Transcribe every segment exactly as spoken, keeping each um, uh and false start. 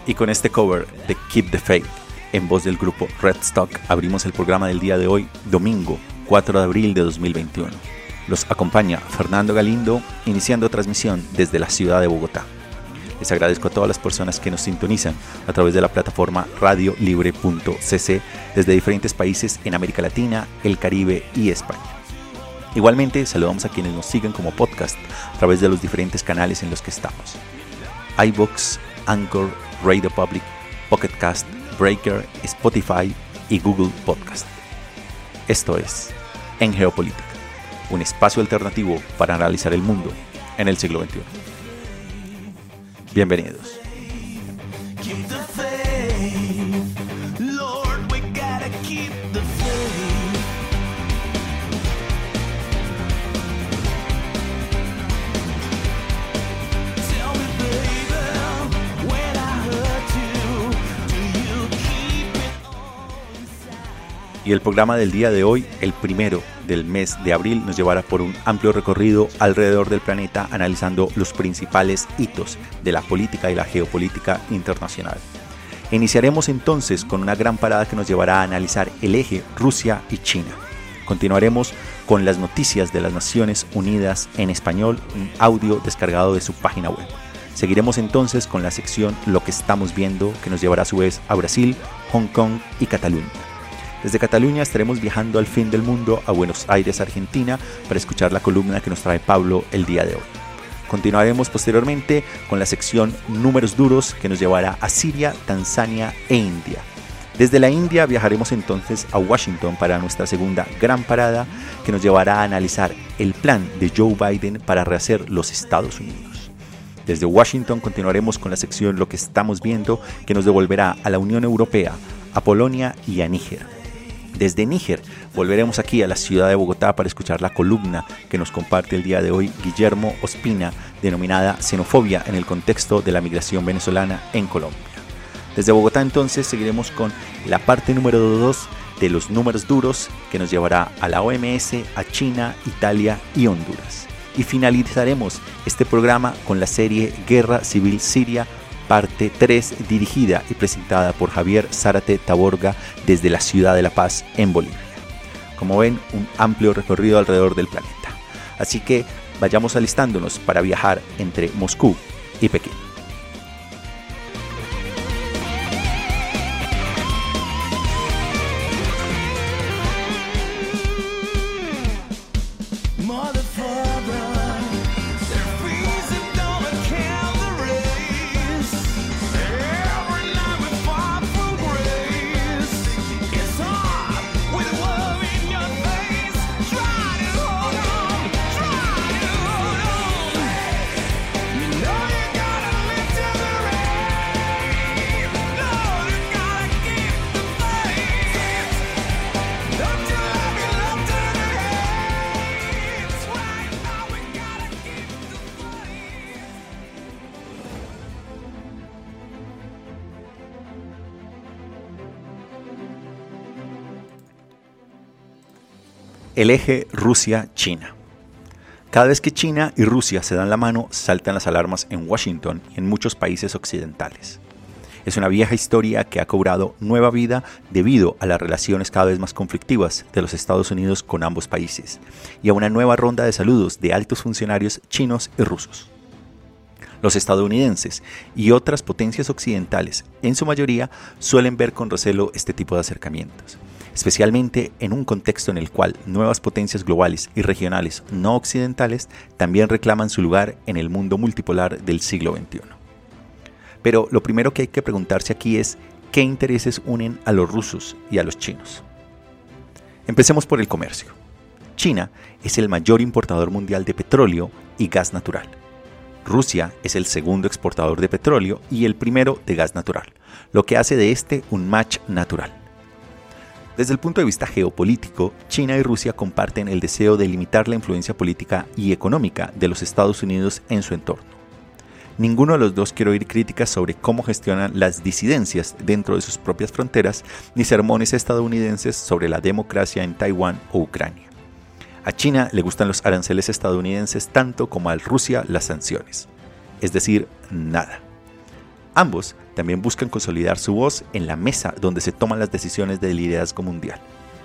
Y con este cover de Keep the Faith, en voz del grupo Redstock, abrimos el programa del día de hoy, domingo cuatro de abril de dos mil veintiuno. Los acompaña Fernando Galindo, iniciando transmisión desde la ciudad de Bogotá. Les agradezco a todas las personas que nos sintonizan a través de la plataforma radio libre punto c c desde diferentes países en América Latina, el Caribe y España. Igualmente, saludamos a quienes nos siguen como podcast a través de los diferentes canales en los que estamos: iVoox, Anchor, Radio Public, Pocket Cast, Breaker, Spotify y Google Podcast. Esto es En Geopolítica, un espacio alternativo para analizar el mundo en el siglo veintiuno. Bienvenidos. Y el programa del día de hoy, el primero del mes de abril, nos llevará por un amplio recorrido alrededor del planeta analizando los principales hitos de la política y la geopolítica internacional. Iniciaremos entonces con una gran parada que nos llevará a analizar el eje Rusia y China. Continuaremos con las noticias de las Naciones Unidas en español, un audio descargado de su página web. Seguiremos entonces con la sección Lo que estamos viendo, que nos llevará a su vez a Brasil, Hong Kong y Cataluña. Desde Cataluña estaremos viajando al fin del mundo a Buenos Aires, Argentina, para escuchar la columna que nos trae Pablo el día de hoy. Continuaremos posteriormente con la sección Números Duros, que nos llevará a Siria, Tanzania e India. Desde la India viajaremos entonces a Washington para nuestra segunda gran parada, que nos llevará a analizar el plan de Joe Biden para rehacer los Estados Unidos. Desde Washington continuaremos con la sección Lo que estamos viendo, que nos devolverá a la Unión Europea, a Polonia y a Níger. Desde Níger volveremos aquí a la ciudad de Bogotá para escuchar la columna que nos comparte el día de hoy Guillermo Ospina, denominada Xenofobia en el contexto de la migración venezolana en Colombia. Desde Bogotá entonces seguiremos con la parte número dos de los números duros, que nos llevará a la O M S, a China, Italia y Honduras. Y finalizaremos este programa con la serie Guerra Civil Siria, parte tres, dirigida y presentada por Javier Zárate Taborga desde la ciudad de La Paz, en Bolivia. Como ven, un amplio recorrido alrededor del planeta. Así que vayamos alistándonos para viajar entre Moscú y Pekín. El eje Rusia-China. Cada vez que China y Rusia se dan la mano, saltan las alarmas en Washington y en muchos países occidentales. Es una vieja historia que ha cobrado nueva vida debido a las relaciones cada vez más conflictivas de los Estados Unidos con ambos países y a una nueva ronda de saludos de altos funcionarios chinos y rusos. Los estadounidenses y otras potencias occidentales, en su mayoría, suelen ver con recelo este tipo de acercamientos, especialmente en un contexto en el cual nuevas potencias globales y regionales no occidentales también reclaman su lugar en el mundo multipolar del siglo veintiuno. Pero lo primero que hay que preguntarse aquí es ¿qué intereses unen a los rusos y a los chinos? Empecemos por el comercio. China es el mayor importador mundial de petróleo y gas natural. Rusia es el segundo exportador de petróleo y el primero de gas natural, lo que hace de este un match natural. Desde el punto de vista geopolítico, China y Rusia comparten el deseo de limitar la influencia política y económica de los Estados Unidos en su entorno. Ninguno de los dos quiere oír críticas sobre cómo gestionan las disidencias dentro de sus propias fronteras, ni sermones estadounidenses sobre la democracia en Taiwán o Ucrania. A China le gustan los aranceles estadounidenses tanto como a Rusia las sanciones, es decir, nada. Ambos también buscan consolidar su voz en la mesa donde se toman las decisiones de liderazgo mundial.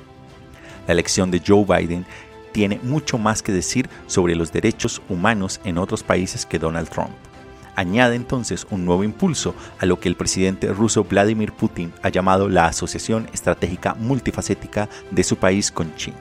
La elección de Joe Biden tiene mucho más que decir sobre los derechos humanos en otros países que Donald Trump. Añade entonces un nuevo impulso a lo que el presidente ruso Vladimir Putin ha llamado la asociación estratégica multifacética de su país con China.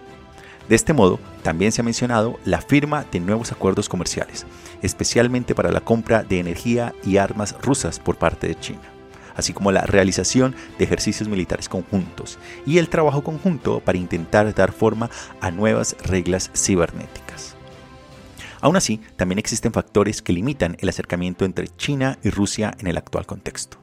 De este modo, también se ha mencionado la firma de nuevos acuerdos comerciales, especialmente para la compra de energía y armas rusas por parte de China, así como la realización de ejercicios militares conjuntos y el trabajo conjunto para intentar dar forma a nuevas reglas cibernéticas. Aún así, también existen factores que limitan el acercamiento entre China y Rusia en el actual contexto.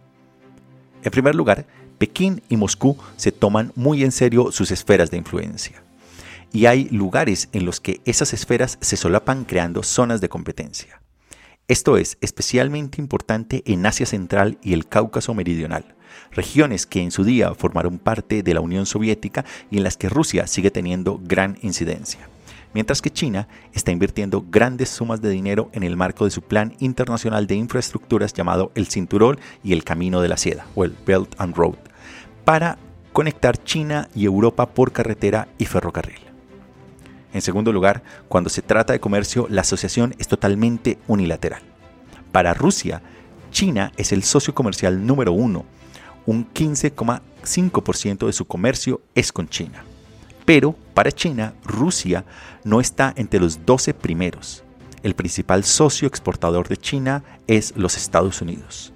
En primer lugar, Pekín y Moscú se toman muy en serio sus esferas de influencia, y hay lugares en los que esas esferas se solapan creando zonas de competencia. Esto es especialmente importante en Asia Central y el Cáucaso Meridional, regiones que en su día formaron parte de la Unión Soviética y en las que Rusia sigue teniendo gran incidencia, mientras que China está invirtiendo grandes sumas de dinero en el marco de su plan internacional de infraestructuras llamado el Cinturón y el Camino de la Seda, o el Belt and Road, para conectar China y Europa por carretera y ferrocarril. En segundo lugar, cuando se trata de comercio, la asociación es totalmente unilateral. Para Rusia, China es el socio comercial número uno. Un quince coma cinco por ciento de su comercio es con China. Pero para China, Rusia no está entre los doce primeros. El principal socio exportador de China es los Estados Unidos.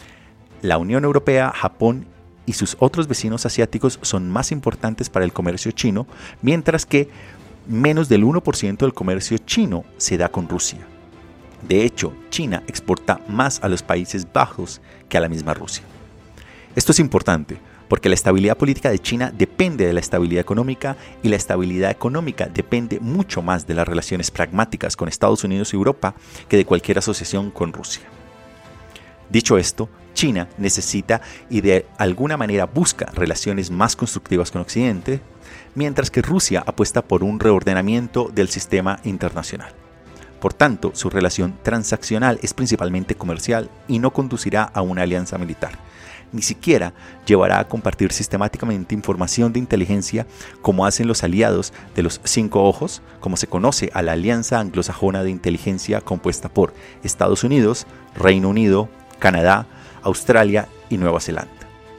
La Unión Europea, Japón y sus otros vecinos asiáticos son más importantes para el comercio chino, mientras que menos del uno por ciento del comercio chino se da con Rusia. De hecho, China exporta más a los Países Bajos que a la misma Rusia. Esto es importante porque la estabilidad política de China depende de la estabilidad económica y la estabilidad económica depende mucho más de las relaciones pragmáticas con Estados Unidos y Europa que de cualquier asociación con Rusia. Dicho esto, China necesita y de alguna manera busca relaciones más constructivas con Occidente, mientras que Rusia apuesta por un reordenamiento del sistema internacional. Por tanto, su relación transaccional es principalmente comercial y no conducirá a una alianza militar. Ni siquiera llevará a compartir sistemáticamente información de inteligencia como hacen los aliados de los Cinco Ojos, como se conoce a la Alianza Anglosajona de Inteligencia compuesta por Estados Unidos, Reino Unido, Canadá, Australia y Nueva Zelanda.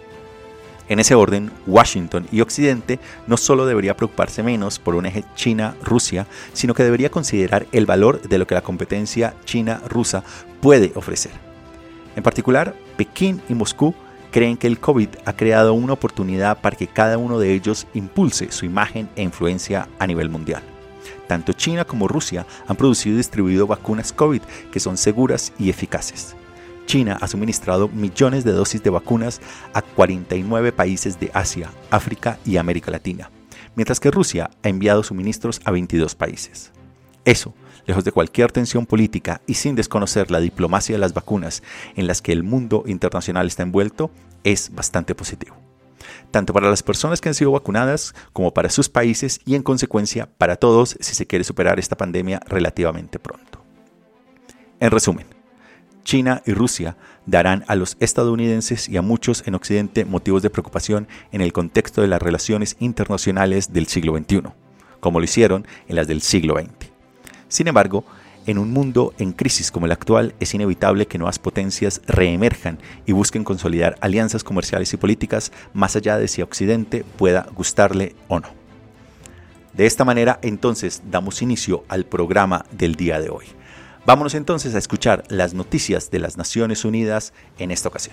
En ese orden, Washington y Occidente no solo debería preocuparse menos por un eje China-Rusia, sino que debería considerar el valor de lo que la competencia China-Rusa puede ofrecer. En particular, Pekín y Moscú creen que el COVID ha creado una oportunidad para que cada uno de ellos impulse su imagen e influencia a nivel mundial. Tanto China como Rusia han producido y distribuido vacunas COVID que son seguras y eficaces. China ha suministrado millones de dosis de vacunas a cuarenta y nueve países de Asia, África y América Latina, mientras que Rusia ha enviado suministros a veintidós países. Eso, lejos de cualquier tensión política y sin desconocer la diplomacia de las vacunas en las que el mundo internacional está envuelto, es bastante positivo. Tanto para las personas que han sido vacunadas como para sus países y en consecuencia para todos si se quiere superar esta pandemia relativamente pronto. En resumen, China y Rusia darán a los estadounidenses y a muchos en Occidente motivos de preocupación en el contexto de las relaciones internacionales del siglo veintiuno, como lo hicieron en las del siglo veinte. Sin embargo, en un mundo en crisis como el actual, es inevitable que nuevas potencias reemerjan y busquen consolidar alianzas comerciales y políticas más allá de si a Occidente pueda gustarle o no. De esta manera, entonces, damos inicio al programa del día de hoy. Vámonos entonces a escuchar las noticias de las Naciones Unidas en esta ocasión.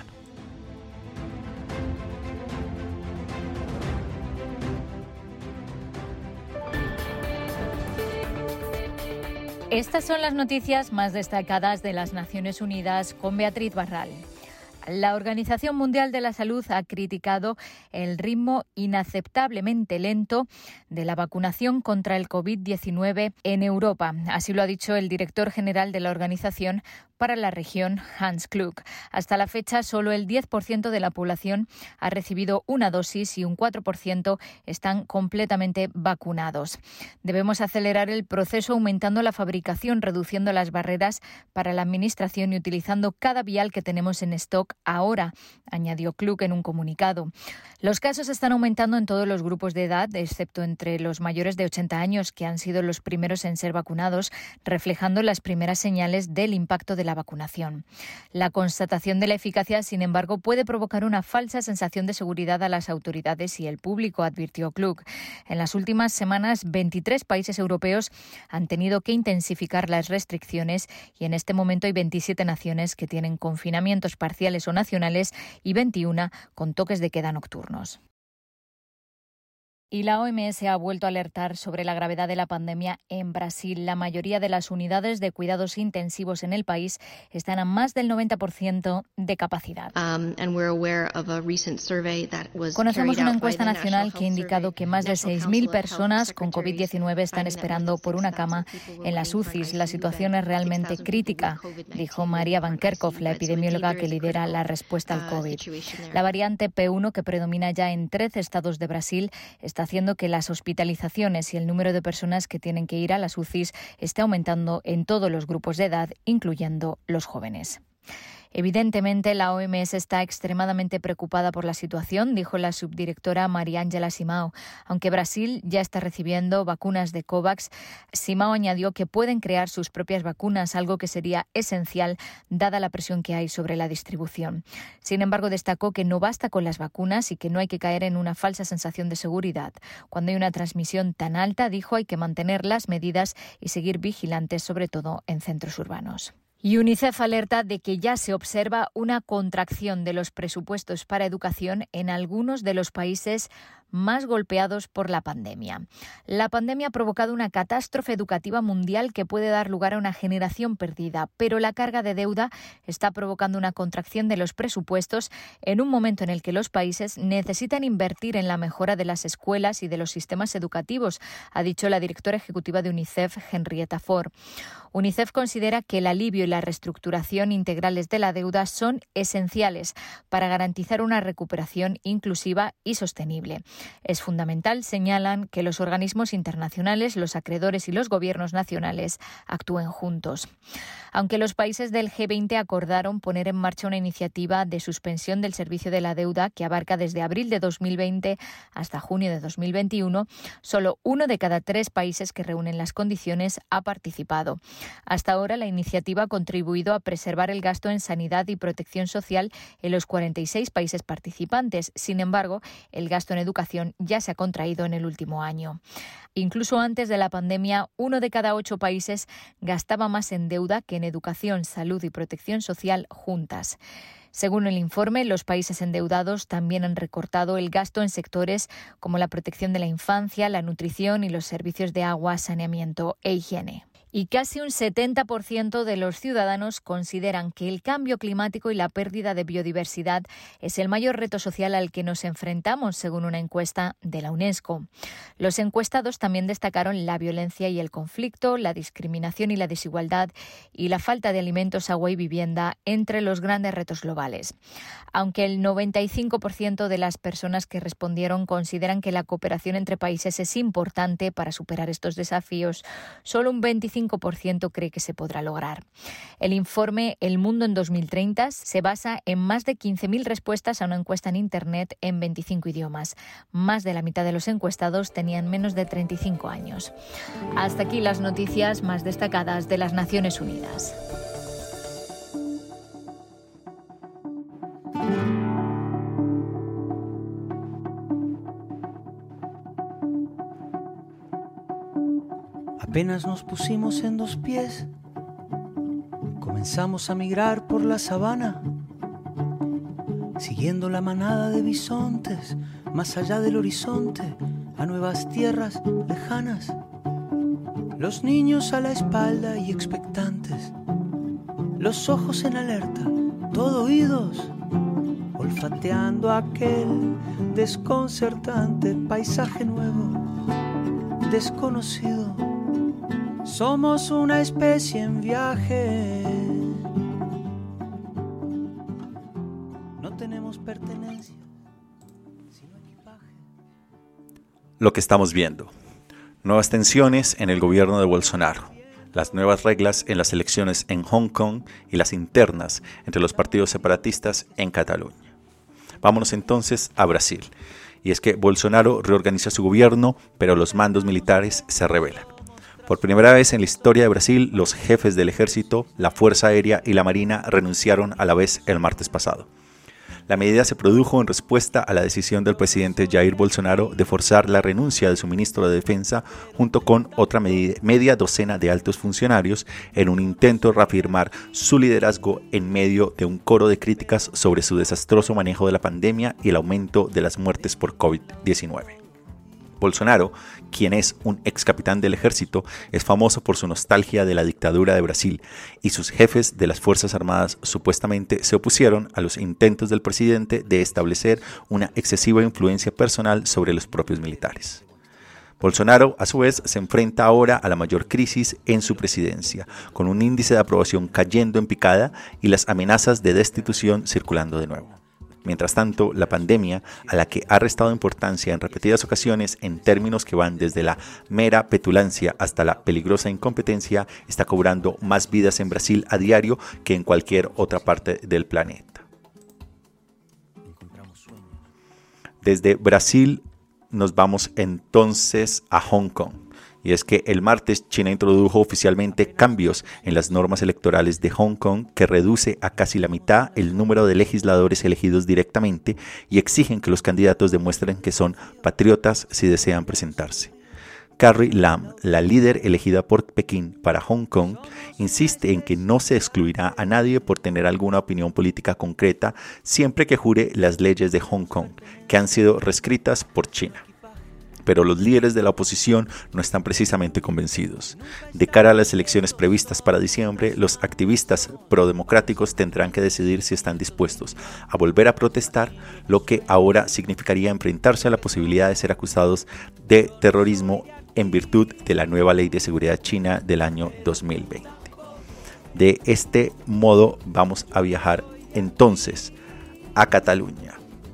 Estas son las noticias más destacadas de las Naciones Unidas con Beatriz Barral. La Organización Mundial de la Salud ha criticado el ritmo inaceptablemente lento de la vacunación contra el COVID diecinueve en Europa. Así lo ha dicho el director general de la organización para la región, Hans Kluge. Hasta la fecha, solo el diez por ciento de la población ha recibido una dosis y un cuatro por ciento están completamente vacunados. Debemos acelerar el proceso aumentando la fabricación, reduciendo las barreras para la administración y utilizando cada vial que tenemos en stock ahora, añadió Klug en un comunicado. Los casos están aumentando en todos los grupos de edad, excepto entre los mayores de ochenta años, que han sido los primeros en ser vacunados, reflejando las primeras señales del impacto de la vacunación. La constatación de la eficacia, sin embargo, puede provocar una falsa sensación de seguridad a las autoridades y el público, advirtió Klug. En las últimas semanas, veintitrés países europeos han tenido que intensificar las restricciones y en este momento hay veintisiete naciones que tienen confinamientos parciales o nacionales y veintiuna con toques de queda nocturnos. Y la O M S ha vuelto a alertar sobre la gravedad de la pandemia en Brasil. La mayoría de las unidades de cuidados intensivos en el país están a más del noventa por ciento de capacidad. Um, Conocemos una encuesta nacional que ha indicado que más de seis mil personas con covid diecinueve están esperando por una cama en las U C Is. La situación es realmente crítica, dijo María Van Kerkhove, la epidemióloga que lidera la respuesta al COVID. La variante P uno, que predomina ya en trece estados de Brasil, está haciendo que las hospitalizaciones y el número de personas que tienen que ir a las U C Is esté aumentando en todos los grupos de edad, incluyendo los jóvenes. Evidentemente, la O M S está extremadamente preocupada por la situación, dijo la subdirectora María Ángela Simão. Aunque Brasil ya está recibiendo vacunas de COVAX, Simão añadió que pueden crear sus propias vacunas, algo que sería esencial dada la presión que hay sobre la distribución. Sin embargo, destacó que no basta con las vacunas y que no hay que caer en una falsa sensación de seguridad. Cuando hay una transmisión tan alta, dijo, hay que mantener las medidas y seguir vigilantes, sobre todo en centros urbanos. Y UNICEF alerta de que ya se observa una contracción de los presupuestos para educación en algunos de los países más golpeados por la pandemia. La pandemia ha provocado una catástrofe educativa mundial que puede dar lugar a una generación perdida, pero la carga de deuda está provocando una contracción de los presupuestos en un momento en el que los países necesitan invertir en la mejora de las escuelas y de los sistemas educativos, ha dicho la directora ejecutiva de UNICEF, Henrietta Fore. UNICEF considera que el alivio y la reestructuración integrales de la deuda son esenciales para garantizar una recuperación inclusiva y sostenible. Es fundamental, señalan, que los organismos internacionales, los acreedores y los gobiernos nacionales actúen juntos. Aunque los países del G veinte acordaron poner en marcha una iniciativa de suspensión del servicio de la deuda que abarca desde abril de dos mil veinte hasta junio de dos mil veintiuno, solo uno de cada tres países que reúnen las condiciones ha participado. Hasta ahora, la iniciativa ha contribuido a preservar el gasto en sanidad y protección social en los cuarenta y seis países participantes. Sin embargo, el gasto en educación ya se ha contraído en el último año. Incluso antes de la pandemia, uno de cada ocho países gastaba más en deuda que en educación, salud y protección social juntas. Según el informe, los países endeudados también han recortado el gasto en sectores como la protección de la infancia, la nutrición y los servicios de agua, saneamiento e higiene. Y casi un setenta por ciento de los ciudadanos consideran que el cambio climático y la pérdida de biodiversidad es el mayor reto social al que nos enfrentamos, según una encuesta de la UNESCO. Los encuestados también destacaron la violencia y el conflicto, la discriminación y la desigualdad y la falta de alimentos, agua y vivienda entre los grandes retos globales. Aunque el noventa y cinco por ciento de las personas que respondieron consideran que la cooperación entre países es importante para superar estos desafíos, solo un veinticinco por ciento cree que se podrá lograr. El informe El Mundo en dos mil treinta se basa en más de quince mil respuestas a una encuesta en Internet en veinticinco idiomas. Más de la mitad de los encuestados tenían menos de treinta y cinco años. Hasta aquí las noticias más destacadas de las Naciones Unidas. Apenas nos pusimos en dos pies, comenzamos a migrar por la sabana, siguiendo la manada de bisontes, más allá del horizonte, a nuevas tierras lejanas. Los niños a la espalda y expectantes, los ojos en alerta, todo oídos, olfateando aquel desconcertante paisaje nuevo, desconocido. Somos una especie en viaje. No tenemos pertenencia, sino equipaje. Lo que estamos viendo. Nuevas tensiones en el gobierno de Bolsonaro. las nuevas reglas en las elecciones en Hong Kong y las internas entre los partidos separatistas en Cataluña. Vámonos entonces a Brasil. Y es que Bolsonaro reorganiza su gobierno, pero los mandos militares se rebelan. Por primera vez en la historia de Brasil, los jefes del ejército, la Fuerza Aérea y la Marina renunciaron a la vez el martes pasado. La medida se produjo en respuesta a la decisión del presidente Jair Bolsonaro de forzar la renuncia de su ministro de Defensa junto con otra media docena de altos funcionarios en un intento de reafirmar su liderazgo en medio de un coro de críticas sobre su desastroso manejo de la pandemia y el aumento de las muertes por COVID diecinueve. Bolsonaro, quien es un ex capitán del ejército, es famoso por su nostalgia de la dictadura de Brasil, y sus jefes de las Fuerzas Armadas supuestamente se opusieron a los intentos del presidente de establecer una excesiva influencia personal sobre los propios militares. Bolsonaro, a su vez, se enfrenta ahora a la mayor crisis en su presidencia, con un índice de aprobación cayendo en picada y las amenazas de destitución circulando de nuevo. Mientras tanto, la pandemia, a la que ha restado importancia en repetidas ocasiones en términos que van desde la mera petulancia hasta la peligrosa incompetencia, está cobrando más vidas en Brasil a diario que en cualquier otra parte del planeta. Desde Brasil nos vamos entonces a Hong Kong. Y es que el martes China introdujo oficialmente cambios en las normas electorales de Hong Kong que reduce a casi la mitad el número de legisladores elegidos directamente y exigen que los candidatos demuestren que son patriotas si desean presentarse. Carrie Lam, la líder elegida por Pekín para Hong Kong, insiste en que no se excluirá a nadie por tener alguna opinión política concreta siempre que jure las leyes de Hong Kong, que han sido reescritas por China. Pero los líderes de la oposición no están precisamente convencidos. De cara a las elecciones previstas para diciembre, los activistas prodemocráticos tendrán que decidir si están dispuestos a volver a protestar, lo que ahora significaría enfrentarse a la posibilidad de ser acusados de terrorismo en virtud de la nueva ley de seguridad china del año dos mil veinte. De este modo vamos a viajar entonces a Cataluña.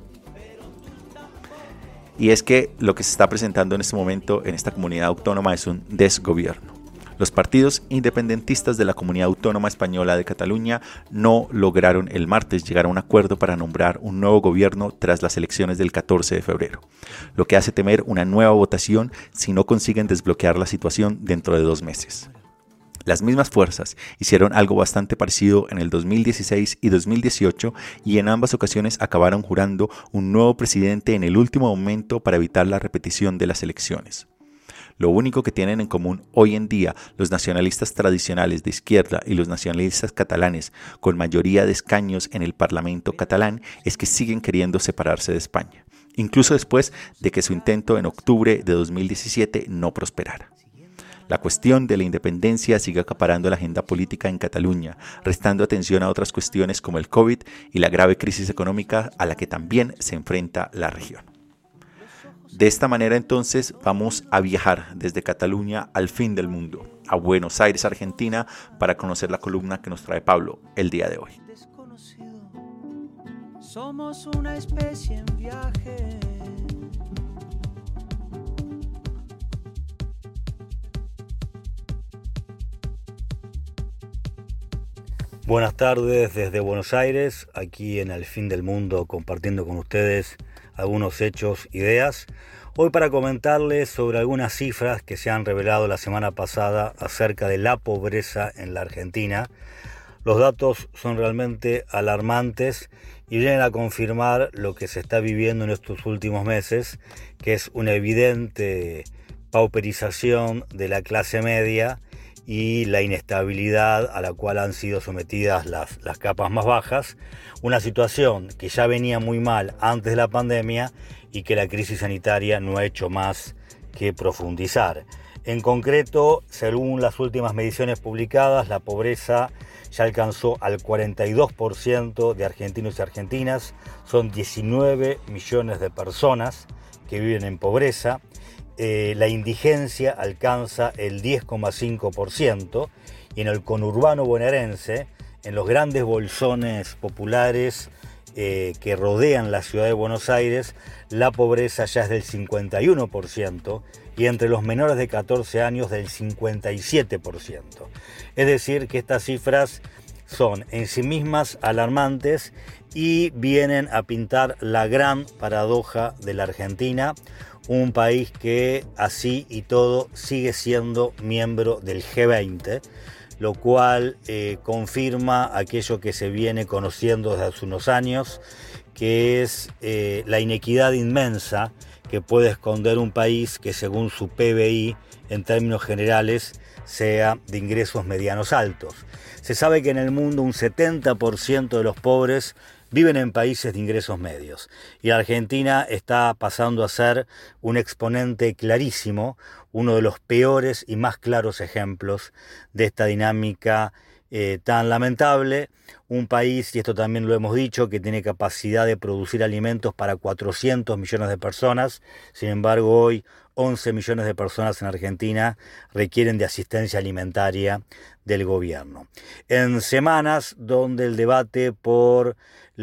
Y es que lo que se está presentando en este momento en esta comunidad autónoma es un desgobierno. Los partidos independentistas de la Comunidad Autónoma Española de Cataluña no lograron el martes llegar a un acuerdo para nombrar un nuevo gobierno tras las elecciones del catorce de febrero, lo que hace temer una nueva votación si no consiguen desbloquear la situación dentro de dos meses. Las mismas fuerzas hicieron algo bastante parecido en el dos mil dieciséis y dos mil dieciocho y en ambas ocasiones acabaron jurando un nuevo presidente en el último momento para evitar la repetición de las elecciones. Lo único que tienen en común hoy en día los nacionalistas tradicionales de izquierda y los nacionalistas catalanes con mayoría de escaños en el Parlamento catalán es que siguen queriendo separarse de España, incluso después de que su intento en octubre de dos mil diecisiete no prosperara. La cuestión de la independencia sigue acaparando la agenda política en Cataluña, restando atención a otras cuestiones como el COVID y la grave crisis económica a la que también se enfrenta la región. De esta manera entonces vamos a viajar desde Cataluña al fin del mundo, a Buenos Aires, Argentina, para conocer la columna que nos trae Pablo el día de hoy. Somos una especie en viaje. Buenas tardes desde Buenos Aires, aquí en El Fin del Mundo, compartiendo con ustedes algunos hechos, ideas. Hoy para comentarles sobre algunas cifras que se han revelado la semana pasada acerca de la pobreza en la Argentina. Los datos son realmente alarmantes y vienen a confirmar lo que se está viviendo en estos últimos meses, que es una evidente pauperización de la clase media y la inestabilidad a la cual han sido sometidas las, las capas más bajas, una situación que ya venía muy mal antes de la pandemia y que la crisis sanitaria no ha hecho más que profundizar. En concreto, según las últimas mediciones publicadas, la pobreza ya alcanzó al cuarenta y dos por ciento de argentinos y argentinas, son diecinueve millones de personas que viven en pobreza. Eh, la indigencia alcanza el diez coma cinco por ciento y en el conurbano bonaerense, en los grandes bolsones populares eh, que rodean la ciudad de Buenos Aires, la pobreza ya es del cincuenta y uno por ciento y entre los menores de catorce años del cincuenta y siete por ciento. Es decir, que estas cifras son en sí mismas alarmantes y vienen a pintar la gran paradoja de la Argentina, un país que así y todo sigue siendo miembro del G veinte, lo cual eh, confirma aquello que se viene conociendo desde hace unos años, que es eh, la inequidad inmensa que puede esconder un país que según su P B I, en términos generales, sea de ingresos medianos altos. Se sabe que en el mundo un setenta por ciento de los pobres viven en países de ingresos medios y la Argentina está pasando a ser un exponente clarísimo, uno de los peores y más claros ejemplos de esta dinámica eh, tan lamentable. Un país, y esto también lo hemos dicho, que tiene capacidad de producir alimentos para cuatrocientos millones de personas. Sin embargo, hoy once millones de personas en Argentina requieren de asistencia alimentaria del gobierno. En semanas donde el debate por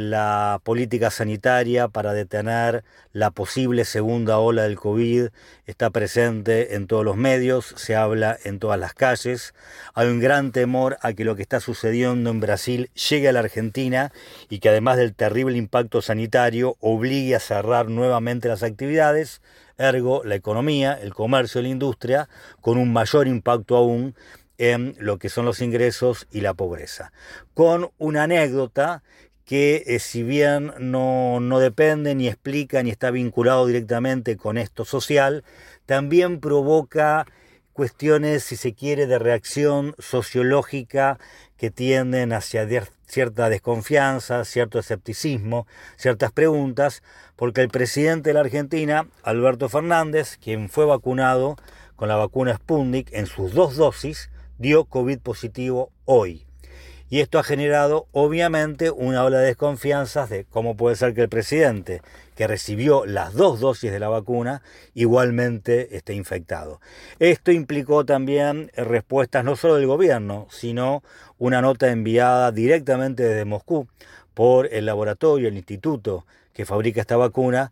la política sanitaria para detener la posible segunda ola del COVID está presente en todos los medios, se habla en todas las calles. Hay un gran temor a que lo que está sucediendo en Brasil llegue a la Argentina y que además del terrible impacto sanitario obligue a cerrar nuevamente las actividades, ergo la economía, el comercio y la industria, con un mayor impacto aún en lo que son los ingresos y la pobreza. Con una anécdota que eh, si bien no, no depende ni explica ni está vinculado directamente con esto social, también provoca cuestiones, si se quiere, de reacción sociológica que tienden hacia de cierta desconfianza, cierto escepticismo, ciertas preguntas, porque el presidente de la Argentina, Alberto Fernández, quien fue vacunado con la vacuna Sputnik en sus dos dosis, dio COVID positivo hoy. Y esto ha generado, obviamente, una ola de desconfianzas de cómo puede ser que el presidente, que recibió las dos dosis de la vacuna, igualmente esté infectado. Esto implicó también respuestas no solo del gobierno, sino una nota enviada directamente desde Moscú por el laboratorio, el instituto que fabrica esta vacuna,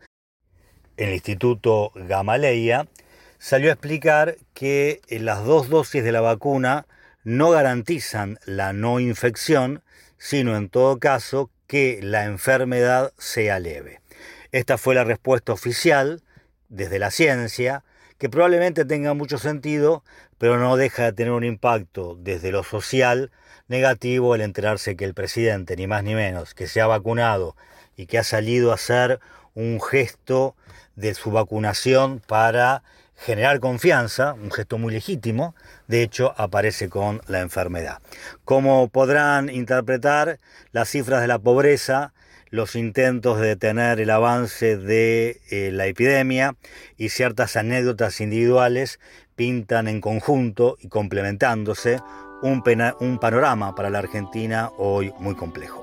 el Instituto Gamaleya, salió a explicar que las dos dosis de la vacuna no garantizan la no infección, sino en todo caso que la enfermedad sea leve. Esta fue la respuesta oficial desde la ciencia, que probablemente tenga mucho sentido, pero no deja de tener un impacto desde lo social negativo el enterarse que el presidente, ni más ni menos, que se ha vacunado y que ha salido a hacer un gesto de su vacunación para generar confianza, un gesto muy legítimo, de hecho aparece con la enfermedad. Como podrán interpretar, las cifras de la pobreza, los intentos de detener el avance de eh, la epidemia y ciertas anécdotas individuales pintan en conjunto y complementándose un, pena, un panorama para la Argentina hoy muy complejo.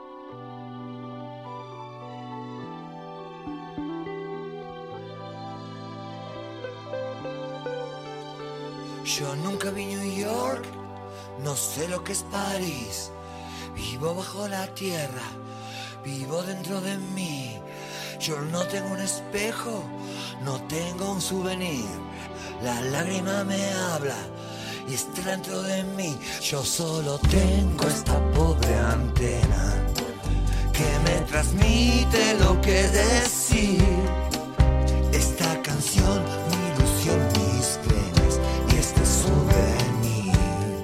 Yo nunca vi New York, no sé lo que es París. Vivo bajo la tierra, vivo dentro de mí. Yo no tengo un espejo, no tengo un souvenir. La lágrima me habla y está dentro de mí. Yo solo tengo esta pobre antena que me transmite lo que decir. Esta canción, mi ilusión, mis penas y este souvenir.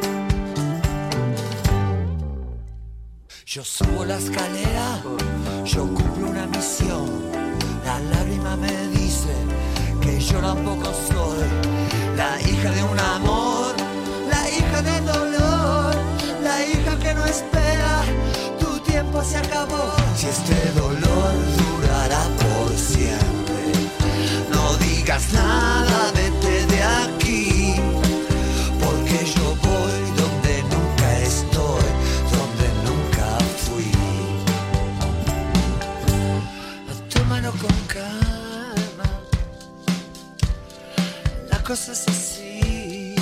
Yo subo la escalera, yo cumplo una misión. La lágrima me dice que yo tampoco soy la hija de un amor, la hija del dolor, la hija que no espera, tu tiempo se acabó. Si este dolor durará por siempre, no digas nada, vete de aquí, porque yo voy donde nunca estoy, donde nunca fui. Tómalo con calma, la cosa es así,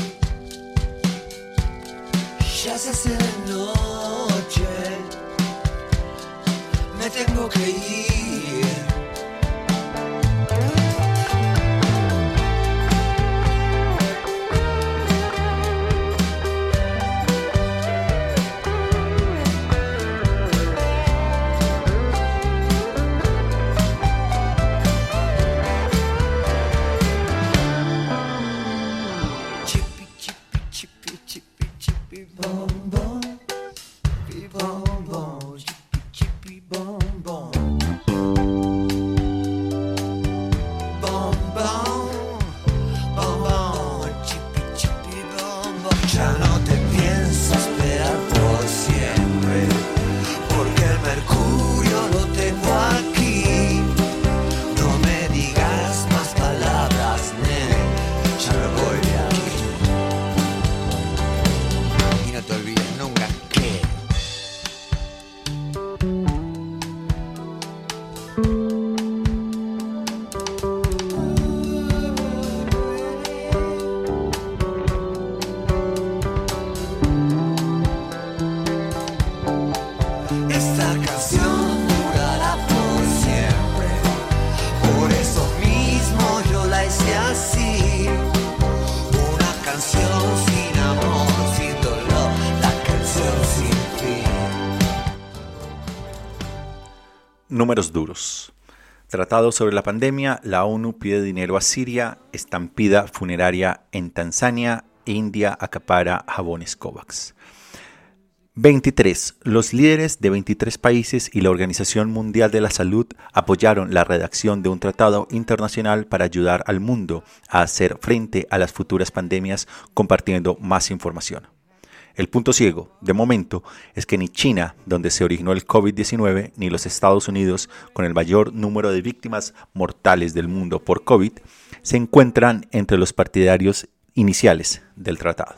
ya se hace de noche, me me tengo que ir. Números duros. Tratado sobre la pandemia, la ONU pide dinero a Siria, estampida funeraria en Tanzania, India acapara jabones Covax. veintitrés. Los líderes de veintitrés países y la Organización Mundial de la Salud apoyaron la redacción de un tratado internacional para ayudar al mundo a hacer frente a las futuras pandemias compartiendo más información. El punto ciego, de momento, es que ni China, donde se originó el COVID diecinueve, ni los Estados Unidos, con el mayor número de víctimas mortales del mundo por COVID, se encuentran entre los partidarios iniciales del tratado.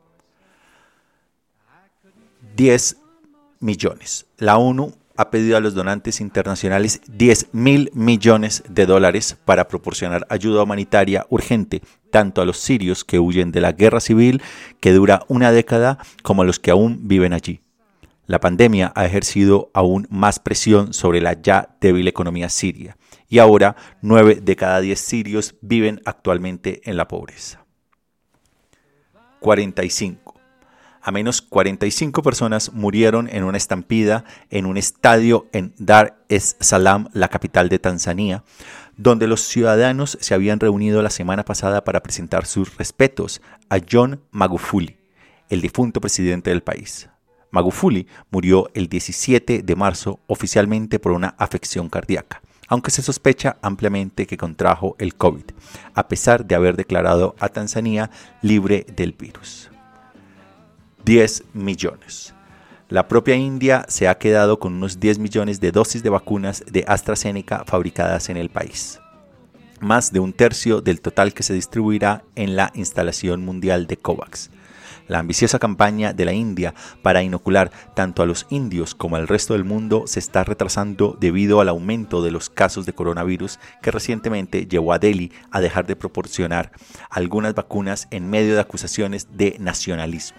diez millones. La ONU ha pedido a los donantes internacionales diez mil millones de dólares para proporcionar ayuda humanitaria urgente, tanto a los sirios que huyen de la guerra civil que dura una década como a los que aún viven allí. La pandemia ha ejercido aún más presión sobre la ya débil economía siria y ahora nueve de cada diez sirios viven actualmente en la pobreza. cuarenta y cinco. A menos cuarenta y cinco personas murieron en una estampida en un estadio en Dar es Salaam, la capital de Tanzania, donde los ciudadanos se habían reunido la semana pasada para presentar sus respetos a John Magufuli, el difunto presidente del país. Magufuli murió el diecisiete de marzo oficialmente por una afección cardíaca, aunque se sospecha ampliamente que contrajo el COVID, a pesar de haber declarado a Tanzania libre del virus. diez millones. La propia India se ha quedado con unos diez millones de dosis de vacunas de AstraZeneca fabricadas en el país, más de un tercio del total que se distribuirá en la instalación mundial de COVAX. La ambiciosa campaña de la India para inocular tanto a los indios como al resto del mundo se está retrasando debido al aumento de los casos de coronavirus que recientemente llevó a Delhi a dejar de proporcionar algunas vacunas en medio de acusaciones de nacionalismo.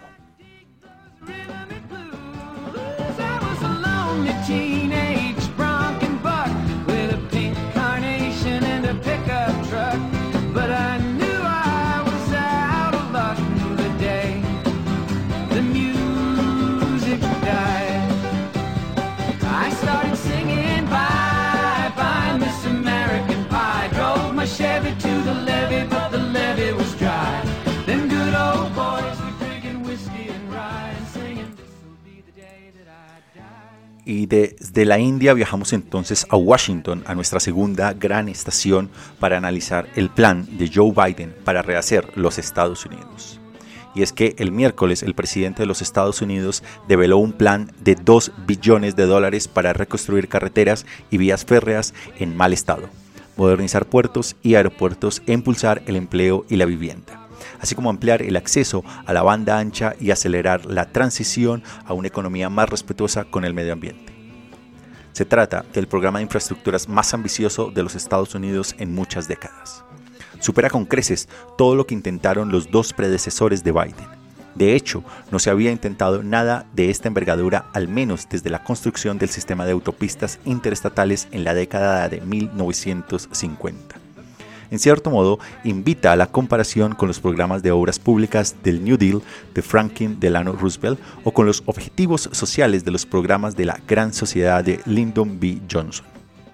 Y desde la India viajamos entonces a Washington, a nuestra segunda gran estación, para analizar el plan de Joe Biden para rehacer los Estados Unidos. Y es que el miércoles el presidente de los Estados Unidos develó un plan de dos billones de dólares para reconstruir carreteras y vías férreas en mal estado, modernizar puertos y aeropuertos e impulsar el empleo y la vivienda, así como ampliar el acceso a la banda ancha y acelerar la transición a una economía más respetuosa con el medio ambiente. Se trata del programa de infraestructuras más ambicioso de los Estados Unidos en muchas décadas. Supera con creces todo lo que intentaron los dos predecesores de Biden. De hecho, no se había intentado nada de esta envergadura, al menos desde la construcción del sistema de autopistas interestatales en la década de mil novecientos cincuenta. En cierto modo, invita a la comparación con los programas de obras públicas del New Deal de Franklin Delano Roosevelt o con los objetivos sociales de los programas de la Gran Sociedad de Lyndon B. Johnson.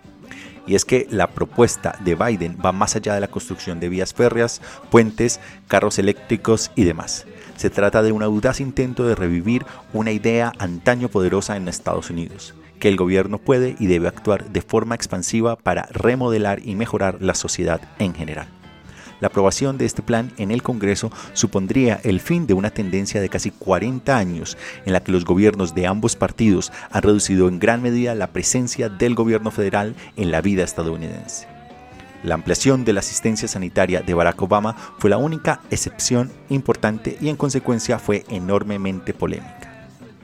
Y es que la propuesta de Biden va más allá de la construcción de vías férreas, puentes, carros eléctricos y demás. Se trata de un audaz intento de revivir una idea antaño poderosa en Estados Unidos, que el gobierno puede y debe actuar de forma expansiva para remodelar y mejorar la sociedad en general. La aprobación de este plan en el Congreso supondría el fin de una tendencia de casi cuarenta años en la que los gobiernos de ambos partidos han reducido en gran medida la presencia del gobierno federal en la vida estadounidense. La ampliación de la asistencia sanitaria de Barack Obama fue la única excepción importante y en consecuencia fue enormemente polémica.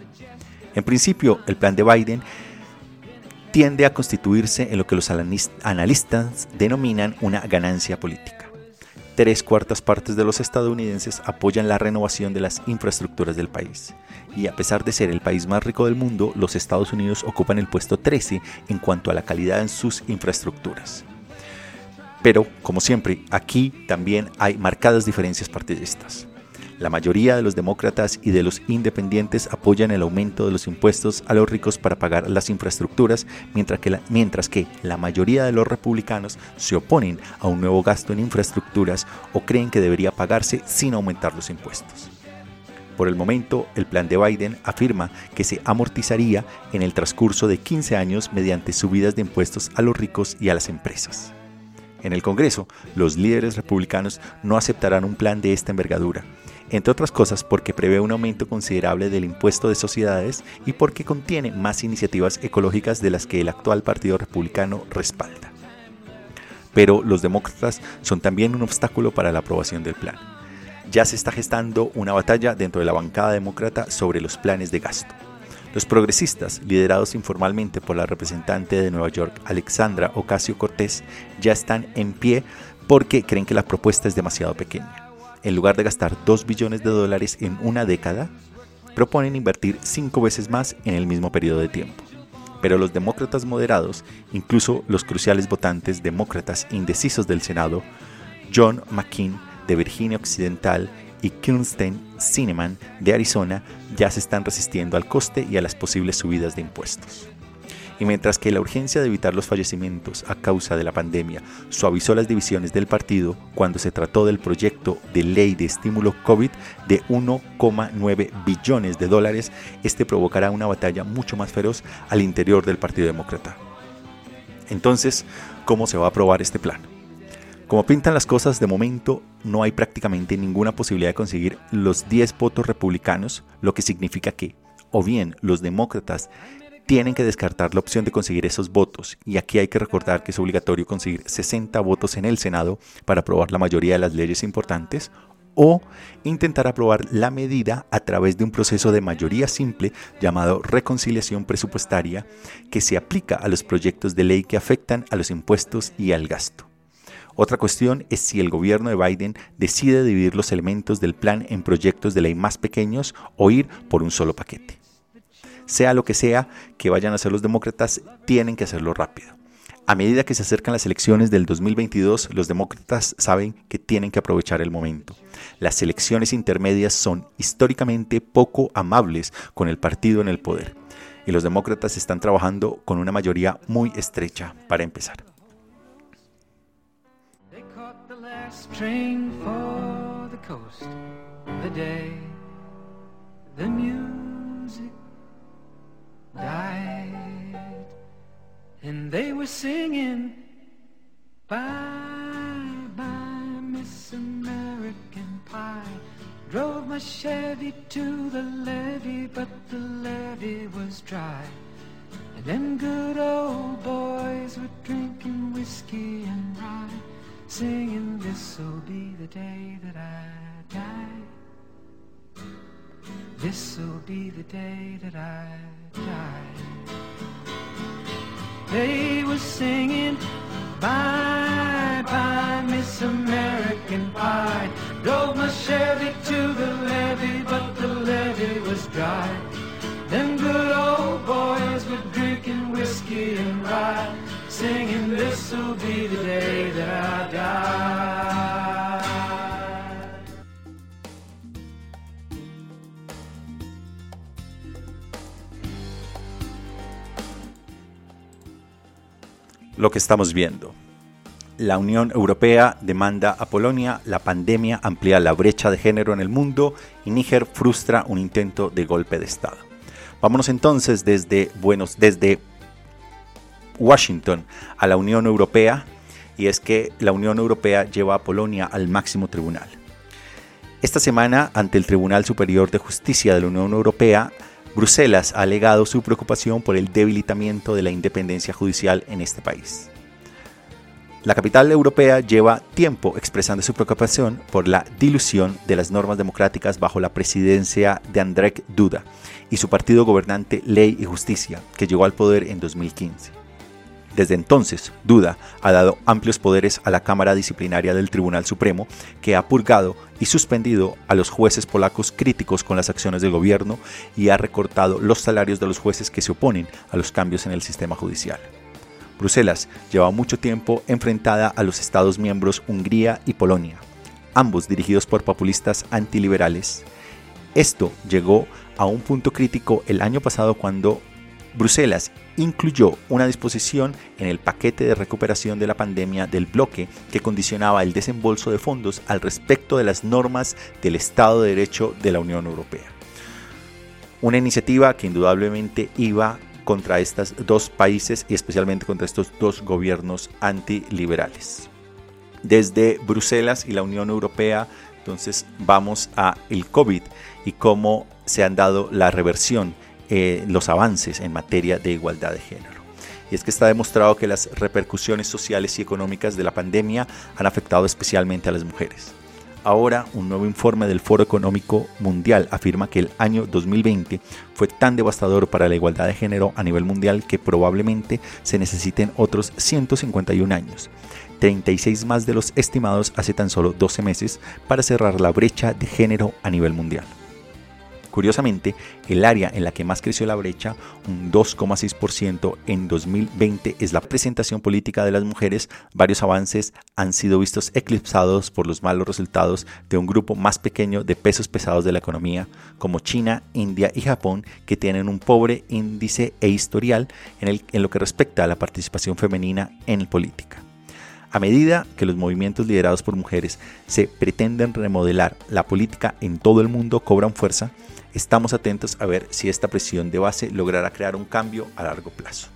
En principio, el plan de Biden tiende a constituirse en lo que los analistas denominan una ganancia política. Tres cuartas partes de los estadounidenses apoyan la renovación de las infraestructuras del país. Y a pesar de ser el país más rico del mundo, los Estados Unidos ocupan el puesto trece en cuanto a la calidad en sus infraestructuras. Pero, como siempre, aquí también hay marcadas diferencias partidistas. La mayoría de los demócratas y de los independientes apoyan el aumento de los impuestos a los ricos para pagar las infraestructuras, mientras que la, mientras que la mayoría de los republicanos se oponen a un nuevo gasto en infraestructuras o creen que debería pagarse sin aumentar los impuestos. Por el momento, el plan de Biden afirma que se amortizaría en el transcurso de quince años mediante subidas de impuestos a los ricos y a las empresas. En el Congreso, los líderes republicanos no aceptarán un plan de esta envergadura, entre otras cosas porque prevé un aumento considerable del impuesto de sociedades y porque contiene más iniciativas ecológicas de las que el actual Partido Republicano respalda. Pero los demócratas son también un obstáculo para la aprobación del plan. Ya se está gestando una batalla dentro de la bancada demócrata sobre los planes de gasto. Los progresistas, liderados informalmente por la representante de Nueva York, Alexandra Ocasio-Cortez, ya están en pie porque creen que la propuesta es demasiado pequeña. En lugar de gastar dos billones de dólares en una década, proponen invertir cinco veces más en el mismo periodo de tiempo. Pero los demócratas moderados, incluso los cruciales votantes demócratas indecisos del Senado, John McCain de Virginia Occidental y Kyrsten Sinema de Arizona, ya se están resistiendo al coste y a las posibles subidas de impuestos. Y mientras que la urgencia de evitar los fallecimientos a causa de la pandemia suavizó las divisiones del partido cuando se trató del proyecto de ley de estímulo COVID de uno coma nueve billones de dólares, este provocará una batalla mucho más feroz al interior del Partido Demócrata. Entonces, ¿cómo se va a aprobar este plan? Como pintan las cosas, de momento no hay prácticamente ninguna posibilidad de conseguir los diez votos republicanos, lo que significa que, o bien los demócratas tienen que descartar la opción de conseguir esos votos, y aquí hay que recordar que es obligatorio conseguir sesenta votos en el Senado para aprobar la mayoría de las leyes importantes, o intentar aprobar la medida a través de un proceso de mayoría simple llamado reconciliación presupuestaria que se aplica a los proyectos de ley que afectan a los impuestos y al gasto. Otra cuestión es si el gobierno de Biden decide dividir los elementos del plan en proyectos de ley más pequeños o ir por un solo paquete. Sea lo que sea que vayan a hacer los demócratas, tienen que hacerlo rápido. A medida que se acercan las elecciones del dos mil veintidós, los demócratas saben que tienen que aprovechar el momento. Las elecciones intermedias son históricamente poco amables con el partido en el poder, y los demócratas están trabajando con una mayoría muy estrecha para empezar. Train for the coast, the day the music died, and they were singing bye bye Miss American Pie. Drove my Chevy to the levee, but the levee was dry, and them good old boys were drinking whiskey and rye, singing, this'll be the day that I die. This'll be the day that I die. They were singing, bye, bye, Miss American Pie. Drove my Chevy to the levee, but the levee was dry. Them good old boys were drinking whiskey and rye, singing, this'll be the day that I die. Lo que estamos viendo. La Unión Europea demanda a Polonia, la pandemia amplía la brecha de género en el mundo y Níger frustra un intento de golpe de Estado. Vámonos entonces desde, buenos, desde Washington a la Unión Europea, y es que la Unión Europea lleva a Polonia al máximo tribunal. Esta semana, ante el Tribunal Superior de Justicia de la Unión Europea, Bruselas ha alegado su preocupación por el debilitamiento de la independencia judicial en este país. La capital europea lleva tiempo expresando su preocupación por la dilución de las normas democráticas bajo la presidencia de Andrzej Duda y su partido gobernante Ley y Justicia, que llegó al poder en dos mil quince. Desde entonces, Duda ha dado amplios poderes a la Cámara Disciplinaria del Tribunal Supremo, que ha purgado y suspendido a los jueces polacos críticos con las acciones del gobierno y ha recortado los salarios de los jueces que se oponen a los cambios en el sistema judicial. Bruselas lleva mucho tiempo enfrentada a los Estados miembros Hungría y Polonia, ambos dirigidos por populistas antiliberales. Esto llegó a un punto crítico el año pasado cuando Bruselas incluyó una disposición en el paquete de recuperación de la pandemia del bloque que condicionaba el desembolso de fondos al respecto de las normas del Estado de Derecho de la Unión Europea. Una iniciativa que indudablemente iba contra estos dos países y especialmente contra estos dos gobiernos antiliberales. Desde Bruselas y la Unión Europea, entonces vamos a el COVID y cómo se han dado la reversión, eh, los avances en materia de igualdad de género. Y es que está demostrado que las repercusiones sociales y económicas de la pandemia han afectado especialmente a las mujeres. Ahora, un nuevo informe del Foro Económico Mundial afirma que el año dos mil veinte fue tan devastador para la igualdad de género a nivel mundial que probablemente se necesiten otros ciento cincuenta y un años, treinta y seis más de los estimados hace tan solo doce meses, para cerrar la brecha de género a nivel mundial. Curiosamente, el área en la que más creció la brecha, un dos coma seis por ciento en dos mil veinte, es la representación política de las mujeres. Varios avances han sido vistos eclipsados por los malos resultados de un grupo más pequeño de pesos pesados de la economía, como China, India y Japón, que tienen un pobre índice e historial en, el, en lo que respecta a la participación femenina en política. A medida que los movimientos liderados por mujeres se pretenden remodelar la política en todo el mundo cobran fuerza, estamos atentos a ver si esta presión de base logrará crear un cambio a largo plazo.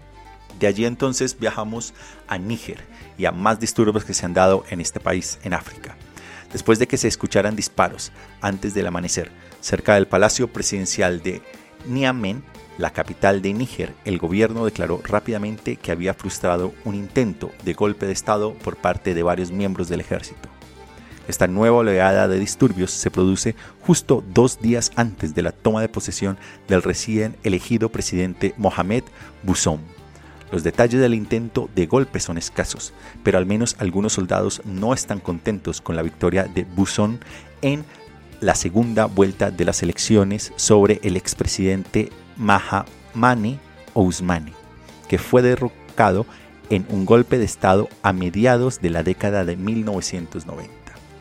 De allí entonces viajamos a Níger y a más disturbios que se han dado en este país en África. Después de que se escucharan disparos antes del amanecer cerca del Palacio Presidencial de Niamey, la capital de Níger, el gobierno declaró rápidamente que había frustrado un intento de golpe de Estado por parte de varios miembros del ejército. Esta nueva oleada de disturbios se produce justo dos días antes de la toma de posesión del recién elegido presidente Mohamed Bazoum. Los detalles del intento de golpe son escasos, pero al menos algunos soldados no están contentos con la victoria de Bazoum en la segunda vuelta de las elecciones sobre el expresidente Mahamadou Ousmane, que fue derrocado en un golpe de Estado a mediados de la década de mil novecientos noventa.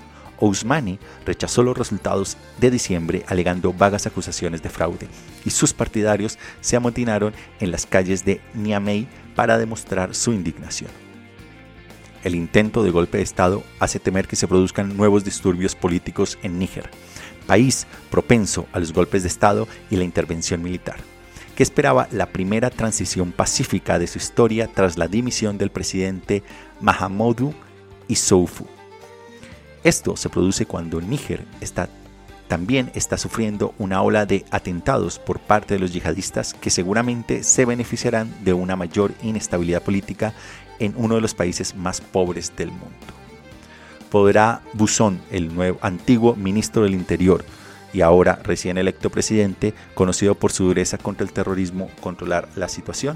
Ousmane rechazó los resultados de diciembre alegando vagas acusaciones de fraude y sus partidarios se amotinaron en las calles de Niamey para demostrar su indignación. El intento de golpe de Estado hace temer que se produzcan nuevos disturbios políticos en Níger, país propenso a los golpes de Estado y la intervención militar, que esperaba la primera transición pacífica de su historia tras la dimisión del presidente Mahamadou Issoufou. Esto se produce cuando Níger está, también está sufriendo una ola de atentados por parte de los yihadistas que seguramente se beneficiarán de una mayor inestabilidad política en uno de los países más pobres del mundo. ¿Podrá Bazoum, el nuevo antiguo ministro del Interior y ahora recién electo presidente, conocido por su dureza contra el terrorismo, controlar la situación?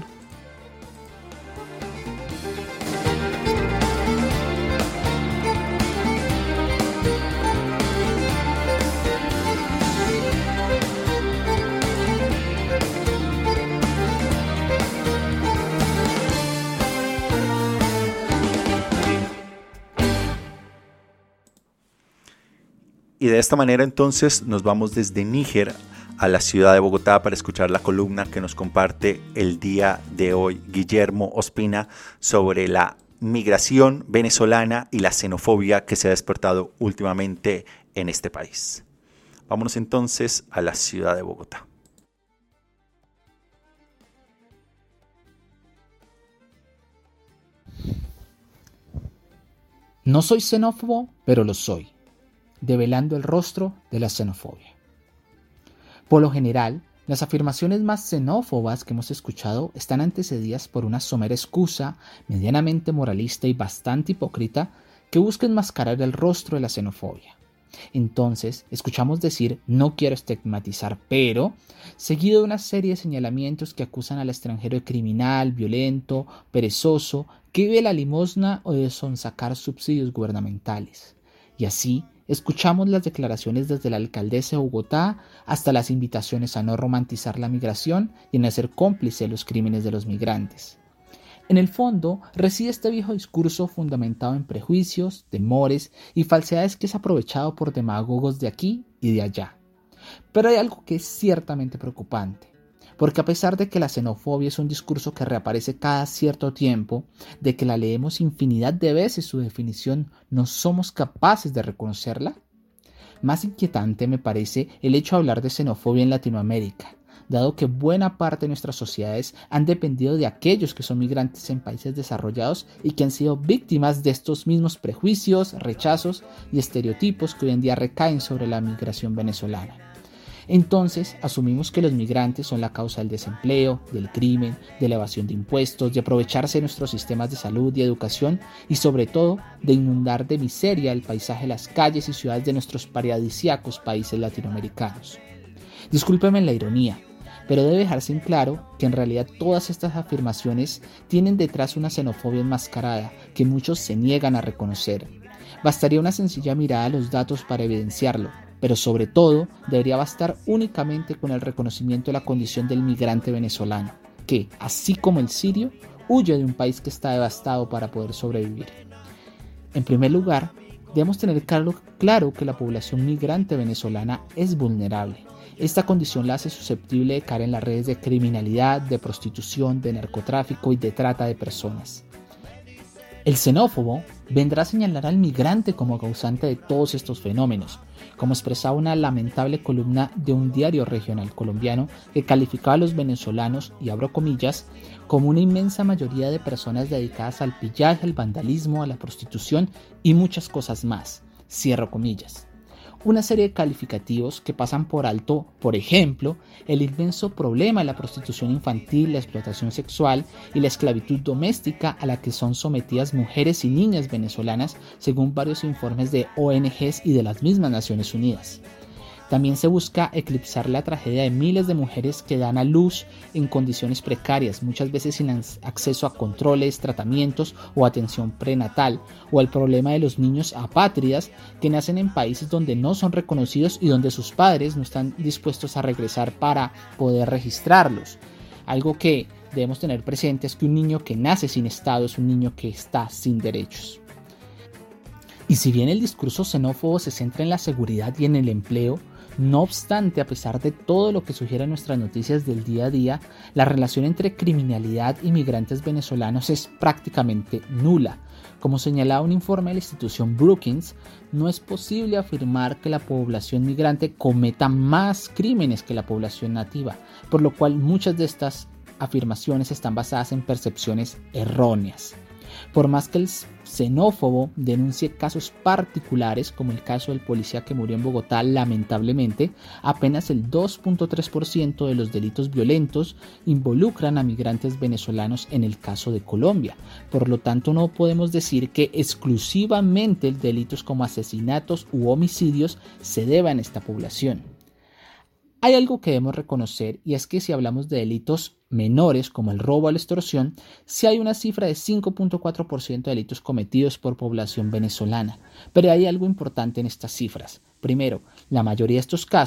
Y de esta manera entonces nos vamos desde Níger a la ciudad de Bogotá para escuchar la columna que nos comparte el día de hoy Guillermo Ospina sobre la migración venezolana y la xenofobia que se ha despertado últimamente en este país. Vámonos entonces a la ciudad de Bogotá. No soy xenófobo, pero lo soy, develando el rostro de la xenofobia. Por lo general, las afirmaciones más xenófobas que hemos escuchado están antecedidas por una somera excusa medianamente moralista y bastante hipócrita que busca enmascarar el rostro de la xenofobia. Entonces, escuchamos decir "no quiero estigmatizar, pero", seguido de una serie de señalamientos que acusan al extranjero de criminal, violento, perezoso, que vive la limosna o de sonsacar subsidios gubernamentales. Y así, escuchamos las declaraciones desde la alcaldesa de Bogotá hasta las invitaciones a no romantizar la migración y en ser cómplice de los crímenes de los migrantes. En el fondo, reside este viejo discurso fundamentado en prejuicios, temores y falsedades que es aprovechado por demagogos de aquí y de allá. Pero hay algo que es ciertamente preocupante, porque a pesar de que la xenofobia es un discurso que reaparece cada cierto tiempo, de que la leemos infinidad de veces su definición, ¿no somos capaces de reconocerla? Más inquietante me parece el hecho de hablar de xenofobia en Latinoamérica, dado que buena parte de nuestras sociedades han dependido de aquellos que son migrantes en países desarrollados y que han sido víctimas de estos mismos prejuicios, rechazos y estereotipos que hoy en día recaen sobre la migración venezolana. Entonces, asumimos que los migrantes son la causa del desempleo, del crimen, de la evasión de impuestos, de aprovecharse de nuestros sistemas de salud y educación y sobre todo de inundar de miseria el paisaje de las calles y ciudades de nuestros paradisíacos países latinoamericanos. Discúlpenme la ironía, pero debe dejarse en claro que en realidad todas estas afirmaciones tienen detrás una xenofobia enmascarada que muchos se niegan a reconocer. Bastaría una sencilla mirada a los datos para evidenciarlo, pero sobre todo debería bastar únicamente con el reconocimiento de la condición del migrante venezolano, que, así como el sirio, huye de un país que está devastado para poder sobrevivir. En primer lugar, debemos tener claro, claro que la población migrante venezolana es vulnerable. Esta condición la hace susceptible de caer en las redes de criminalidad, de prostitución, de narcotráfico y de trata de personas. El xenófobo vendrá a señalar al migrante como causante de todos estos fenómenos, como expresaba una lamentable columna de un diario regional colombiano que calificaba a los venezolanos, y abro comillas, como una inmensa mayoría de personas dedicadas al pillaje, al vandalismo, a la prostitución y muchas cosas más, cierro comillas. Una serie de calificativos que pasan por alto, por ejemplo, el inmenso problema de la prostitución infantil, la explotación sexual y la esclavitud doméstica a la que son sometidas mujeres y niñas venezolanas, según varios informes de O N Ges y de las mismas Naciones Unidas. También se busca eclipsar la tragedia de miles de mujeres que dan a luz en condiciones precarias, muchas veces sin acceso a controles, tratamientos o atención prenatal, o el problema de los niños apátridas que nacen en países donde no son reconocidos y donde sus padres no están dispuestos a regresar para poder registrarlos. Algo que debemos tener presente es que un niño que nace sin Estado es un niño que está sin derechos. Y si bien el discurso xenófobo se centra en la seguridad y en el empleo, no obstante, a pesar de todo lo que sugieren nuestras noticias del día a día, la relación entre criminalidad y migrantes venezolanos es prácticamente nula. Como señalaba un informe de la institución Brookings, no es posible afirmar que la población migrante cometa más crímenes que la población nativa, por lo cual muchas de estas afirmaciones están basadas en percepciones erróneas. Por más que el xenófobo denuncie casos particulares, como el caso del policía que murió en Bogotá, lamentablemente, apenas el dos punto tres por ciento de los delitos violentos involucran a migrantes venezolanos en el caso de Colombia. Por lo tanto, no podemos decir que exclusivamente delitos como asesinatos u homicidios se deban a esta población. Hay algo que debemos reconocer, y es que si hablamos de delitos menores como el robo o la extorsión, sí hay una cifra de cinco punto cuatro por ciento de delitos cometidos por población venezolana. Pero hay algo importante en estas cifras. Primero, la mayoría de estos casos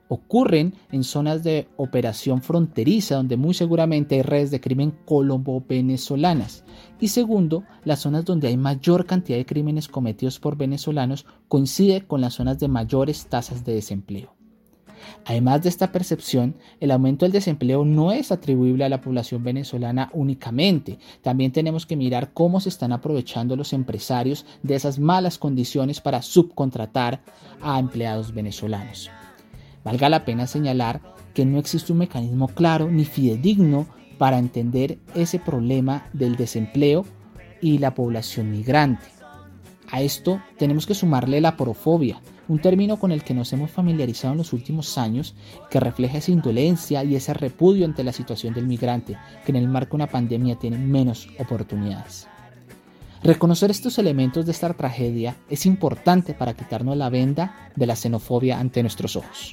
ocurren en zonas de operación fronteriza donde muy seguramente hay redes de crimen colombo-venezolanas. Y segundo, las zonas donde hay mayor cantidad de crímenes cometidos por venezolanos coincide con las zonas de mayores tasas de desempleo. Además de esta percepción, el aumento del desempleo no es atribuible a la población venezolana únicamente. También tenemos que mirar cómo se están aprovechando los empresarios de esas malas condiciones para subcontratar a empleados venezolanos. Valga la pena señalar que no existe un mecanismo claro ni fidedigno para entender ese problema del desempleo y la población migrante. A esto tenemos que sumarle la aporofobia, un término con el que nos hemos familiarizado en los últimos años, que refleja esa indolencia y ese repudio ante la situación del migrante, que en el marco de una pandemia tiene menos oportunidades. Reconocer estos elementos de esta tragedia es importante para quitarnos la venda de la xenofobia ante nuestros ojos.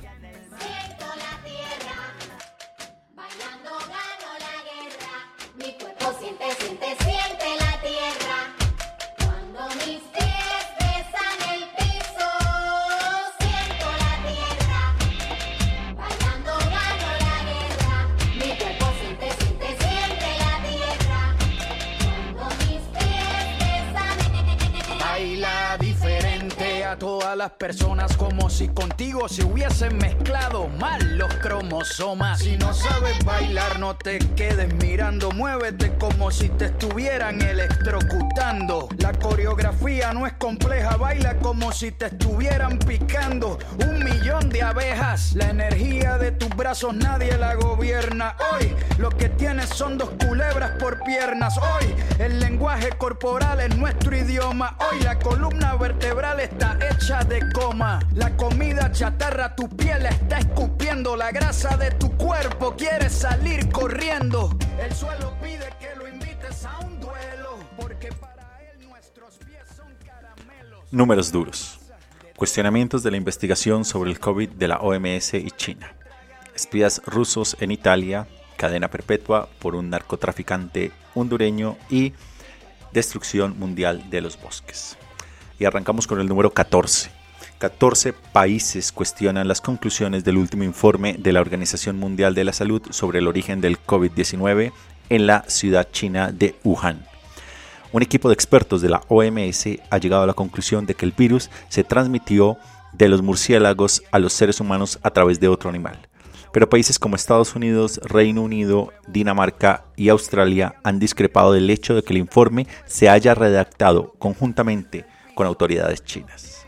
Todas las personas como si contigo se hubiesen mezclado mal los cromosomas. Si no sabes bailar, no te quedes mirando, muévete como si te estuvieran electrocutando. La coreografía no es compleja, baila como si te estuvieran picando un millón de abejas. La energía de tus brazos nadie la gobierna. Hoy lo que tienes son dos culebras por piernas. Hoy el lenguaje corporal es nuestro idioma. Hoy la columna vertebral está hecha de coma. La comida chatarra tu piel está escupiendo. La grasa de tu cuerpo quiere salir corriendo. El suelo pide que lo invites a un duelo, porque para él nuestros pies son caramelos. Números duros. Cuestionamientos de la investigación sobre el COVID de la O M S y China. Espías rusos en Italia, cadena perpetua por un narcotraficante hondureño y destrucción mundial de los bosques. Y arrancamos con el número catorce. catorce países cuestionan las conclusiones del último informe de la Organización Mundial de la Salud sobre el origen del COVID diecinueve en la ciudad china de Wuhan. Un equipo de expertos de la O M S ha llegado a la conclusión de que el virus se transmitió de los murciélagos a los seres humanos a través de otro animal. Pero países como Estados Unidos, Reino Unido, Dinamarca y Australia han discrepado del hecho de que el informe se haya redactado conjuntamente con autoridades chinas.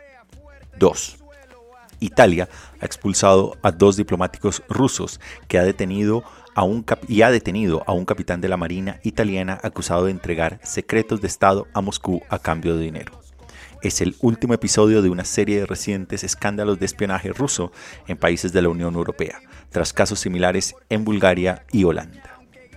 dos. Italia ha expulsado a dos diplomáticos rusos que ha detenido a un cap- y ha detenido a un capitán de la Marina italiana acusado de entregar secretos de Estado a Moscú a cambio de dinero. Es el último episodio de una serie de recientes escándalos de espionaje ruso en países de la Unión Europea, tras casos similares en Bulgaria y Holanda.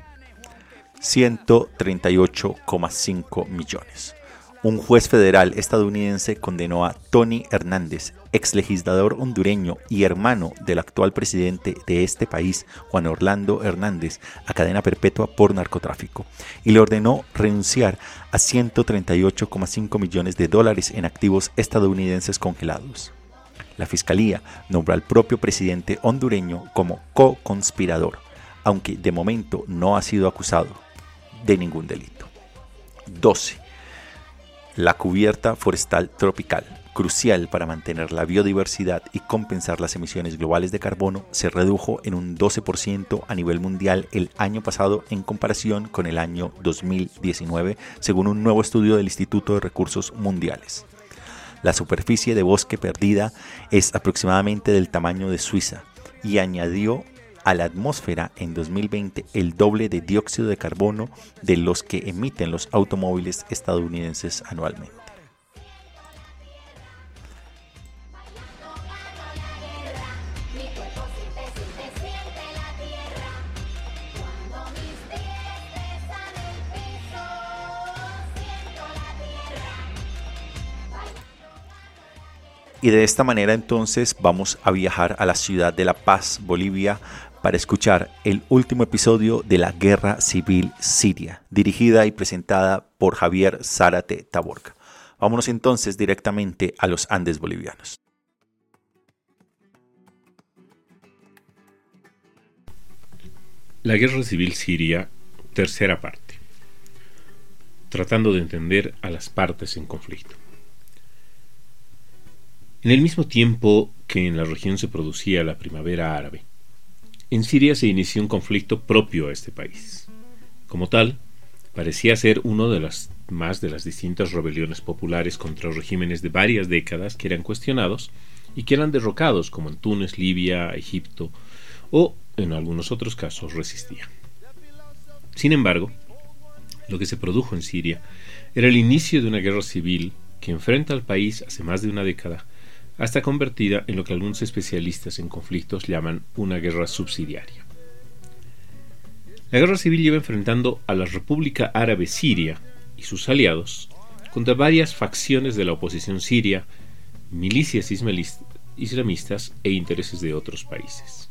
ciento treinta y ocho coma cinco millones. Un juez federal estadounidense condenó a Tony Hernández, ex legislador hondureño y hermano del actual presidente de este país, Juan Orlando Hernández, a cadena perpetua por narcotráfico, y le ordenó renunciar a ciento treinta y ocho coma cinco millones de dólares en activos estadounidenses congelados. La fiscalía nombró al propio presidente hondureño como co-conspirador, aunque de momento no ha sido acusado de ningún delito. doce. La cubierta forestal tropical, crucial para mantener la biodiversidad y compensar las emisiones globales de carbono, se redujo en un doce por ciento a nivel mundial el año pasado en comparación con el año dos mil diecinueve, según un nuevo estudio del Instituto de Recursos Mundiales. La superficie de bosque perdida es aproximadamente del tamaño de Suiza y añadió a la atmósfera en dos mil veinte el doble de dióxido de carbono de los que emiten los automóviles estadounidenses anualmente. Y de esta manera entonces vamos a viajar a la ciudad de La Paz, Bolivia, para escuchar el último episodio de la Guerra Civil Siria, dirigida y presentada por Javier Zárate Taborca. Vámonos entonces directamente a los Andes bolivianos. La guerra civil siria, tercera parte. Tratando de entender a las partes en conflicto. En el mismo tiempo que en la región se producía la primavera árabe, en Siria se inició un conflicto propio a este país. Como tal, parecía ser uno de las más de las distintas rebeliones populares contra regímenes de varias décadas que eran cuestionados y que eran derrocados, como en Túnez, Libia, Egipto, o en algunos otros casos resistían. Sin embargo, lo que se produjo en Siria era el inicio de una guerra civil que enfrenta al país hace más de una década, hasta convertida en lo que algunos especialistas en conflictos llaman una guerra subsidiaria. La guerra civil lleva enfrentando a la República Árabe Siria y sus aliados contra varias facciones de la oposición siria, milicias islamistas e intereses de otros países.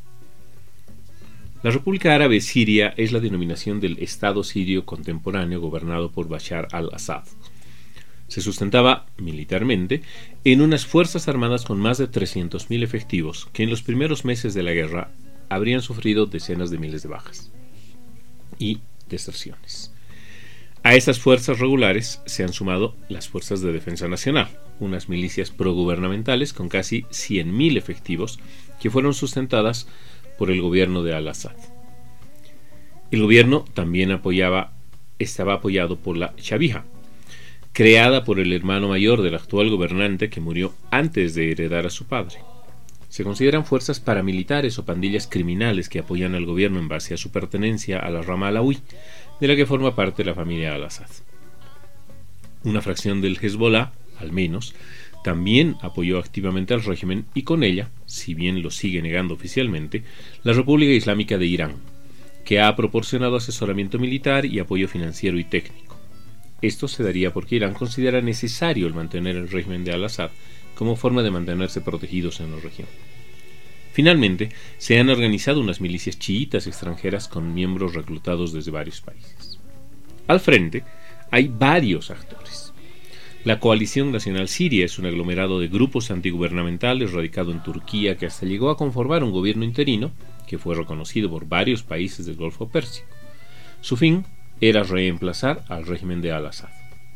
La República Árabe Siria es la denominación del Estado sirio contemporáneo gobernado por Bashar al-Assad. Se sustentaba militarmente en unas fuerzas armadas con más de trescientos mil efectivos que en los primeros meses de la guerra habrían sufrido decenas de miles de bajas y deserciones. A estas fuerzas regulares se han sumado las Fuerzas de Defensa Nacional, unas milicias progubernamentales con casi cien mil efectivos que fueron sustentadas por el gobierno de al-Assad. El gobierno también apoyaba, estaba apoyado por la Shabija, creada por el hermano mayor del actual gobernante que murió antes de heredar a su padre. Se consideran fuerzas paramilitares o pandillas criminales que apoyan al gobierno en base a su pertenencia a la rama alawí, de la que forma parte la familia al-Assad. Una fracción del Hezbollah, al menos, también apoyó activamente al régimen y con ella, si bien lo sigue negando oficialmente, la República Islámica de Irán, que ha proporcionado asesoramiento militar y apoyo financiero y técnico. Esto se daría porque Irán considera necesario el mantener el régimen de al-Assad como forma de mantenerse protegidos en la región. Finalmente, se han organizado unas milicias chiitas extranjeras con miembros reclutados desde varios países. Al frente, hay varios actores. La Coalición Nacional Siria es un aglomerado de grupos antigubernamentales radicado en Turquía que hasta llegó a conformar un gobierno interino que fue reconocido por varios países del Golfo Pérsico. Su fin era reemplazar al régimen de al-Assad.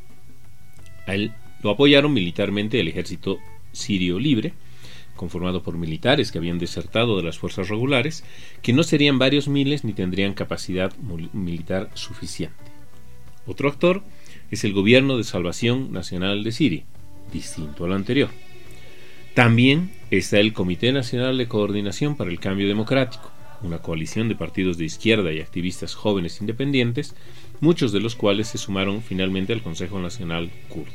A él lo apoyaron militarmente el ejército sirio libre, conformado por militares que habían desertado de las fuerzas regulares, que no serían varios miles ni tendrían capacidad militar suficiente. Otro actor es el Gobierno de Salvación Nacional de Siria, distinto al anterior. También está el Comité Nacional de Coordinación para el Cambio Democrático, una coalición de partidos de izquierda y activistas jóvenes independientes, muchos de los cuales se sumaron finalmente al Consejo Nacional Kurdo.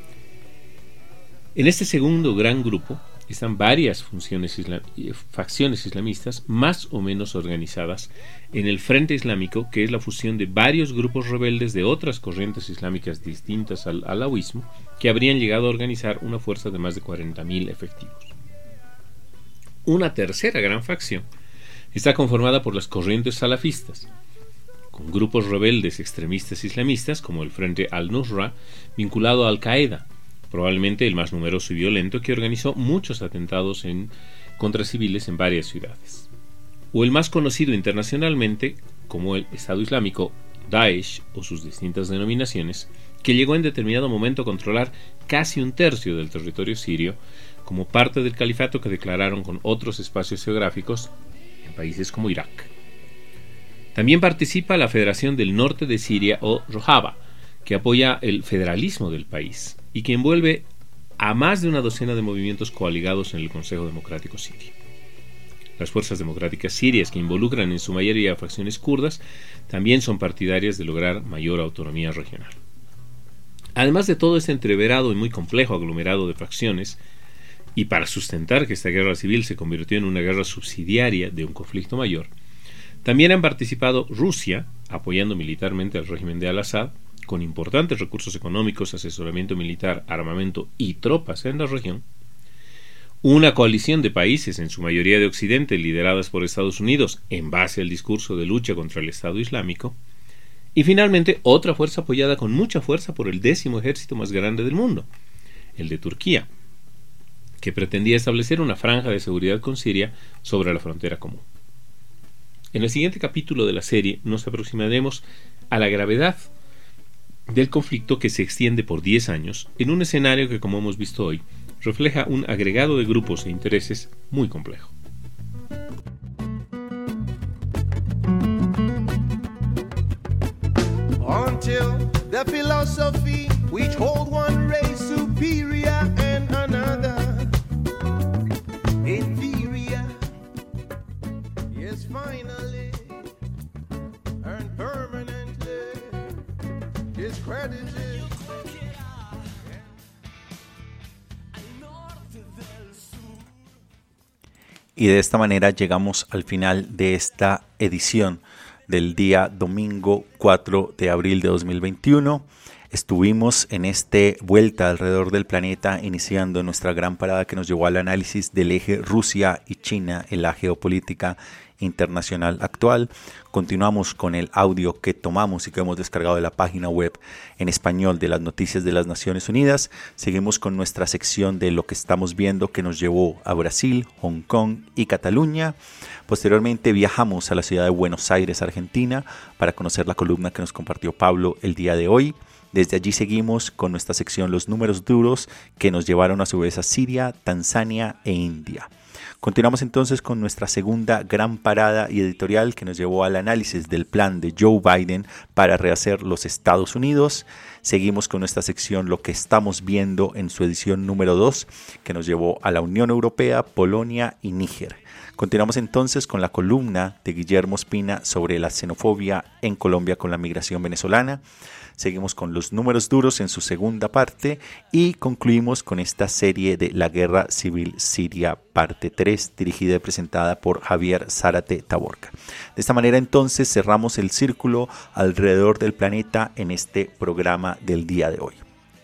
En este segundo gran grupo están varias funciones islam- facciones islamistas más o menos organizadas en el Frente Islámico, que es la fusión de varios grupos rebeldes de otras corrientes islámicas distintas al alawismo, que habrían llegado a organizar una fuerza de más de cuarenta mil efectivos. Una tercera gran facción está conformada por las corrientes salafistas, con grupos rebeldes extremistas islamistas como el Frente al-Nusra, vinculado a Al-Qaeda, probablemente el más numeroso y violento, que organizó muchos atentados en, contra civiles en varias ciudades. O el más conocido internacionalmente como el Estado Islámico, Daesh, o sus distintas denominaciones, que llegó en determinado momento a controlar casi un tercio del territorio sirio, como parte del califato que declararon con otros espacios geográficos en países como Irak. También participa la Federación del Norte de Siria, o Rojava, que apoya el federalismo del país y que envuelve a más de una docena de movimientos coaligados en el Consejo Democrático Sirio. Las fuerzas democráticas sirias, que involucran en su mayoría a facciones kurdas, también son partidarias de lograr mayor autonomía regional. Además de todo este entreverado y muy complejo aglomerado de facciones, y para sustentar que esta guerra civil se convirtió en una guerra subsidiaria de un conflicto mayor, también han participado Rusia, apoyando militarmente al régimen de al-Assad, con importantes recursos económicos, asesoramiento militar, armamento y tropas en la región, una coalición de países, en su mayoría de Occidente, lideradas por Estados Unidos, en base al discurso de lucha contra el Estado Islámico, y finalmente otra fuerza apoyada con mucha fuerza por el décimo ejército más grande del mundo, el de Turquía, que pretendía establecer una franja de seguridad con Siria sobre la frontera común. En el siguiente capítulo de la serie nos aproximaremos a la gravedad del conflicto que se extiende por diez años en un escenario que, como hemos visto hoy, refleja un agregado de grupos e intereses muy complejo. Until the philosophy which hold one race superior and another inferior, yes, finally and permanently discredited. Y de esta manera llegamos al final de esta edición del día domingo cuatro de abril de dos mil veintiuno. Estuvimos en este vuelta alrededor del planeta iniciando nuestra gran parada que nos llevó al análisis del eje Rusia y China en la geopolítica internacional actual. Continuamos con el audio que tomamos y que hemos descargado de la página web en español de las noticias de las Naciones Unidas. Seguimos con nuestra sección de lo que estamos viendo que nos llevó a Brasil, Hong Kong y Cataluña. Posteriormente viajamos a la ciudad de Buenos Aires, Argentina, para conocer la columna que nos compartió Pablo el día de hoy. Desde allí seguimos con nuestra sección Los números duros, que nos llevaron a su vez a Siria, Tanzania e India. Continuamos entonces con nuestra segunda gran parada y editorial que nos llevó al análisis del plan de Joe Biden para rehacer los Estados Unidos. Seguimos con nuestra sección Lo que estamos viendo en su edición número dos, que nos llevó a la Unión Europea, Polonia y Níger. Continuamos entonces con la columna de Guillermo Espina sobre la xenofobia en Colombia con la migración venezolana. Seguimos con los números duros en su segunda parte y concluimos con esta serie de La Guerra Civil Siria parte tres, dirigida y presentada por Javier Zárate Taborca. De esta manera entonces cerramos el círculo alrededor del planeta en este programa del día de hoy.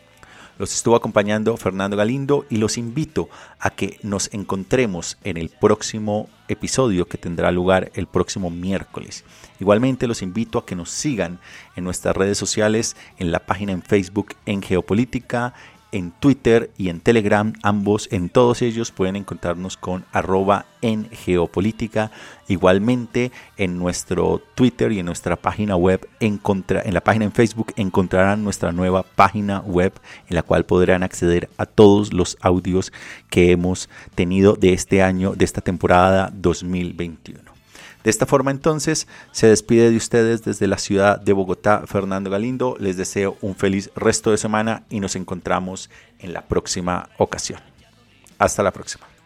Los estuvo acompañando Fernando Galindo y los invito a que nos encontremos en el próximo episodio que tendrá lugar el próximo miércoles. Igualmente los invito a que nos sigan en nuestras redes sociales, en la página en Facebook en Geopolítica, en Twitter y en Telegram, ambos, en todos ellos pueden encontrarnos con arroba en Geopolítica. Igualmente en nuestro Twitter y en nuestra página web, en, contra, en la página en Facebook encontrarán nuestra nueva página web en la cual podrán acceder a todos los audios que hemos tenido de este año, de esta temporada dos mil veintiuno. De esta forma entonces se despide de ustedes desde la ciudad de Bogotá Fernando Galindo. Les deseo un feliz resto de semana y nos encontramos en la próxima ocasión. Hasta la próxima.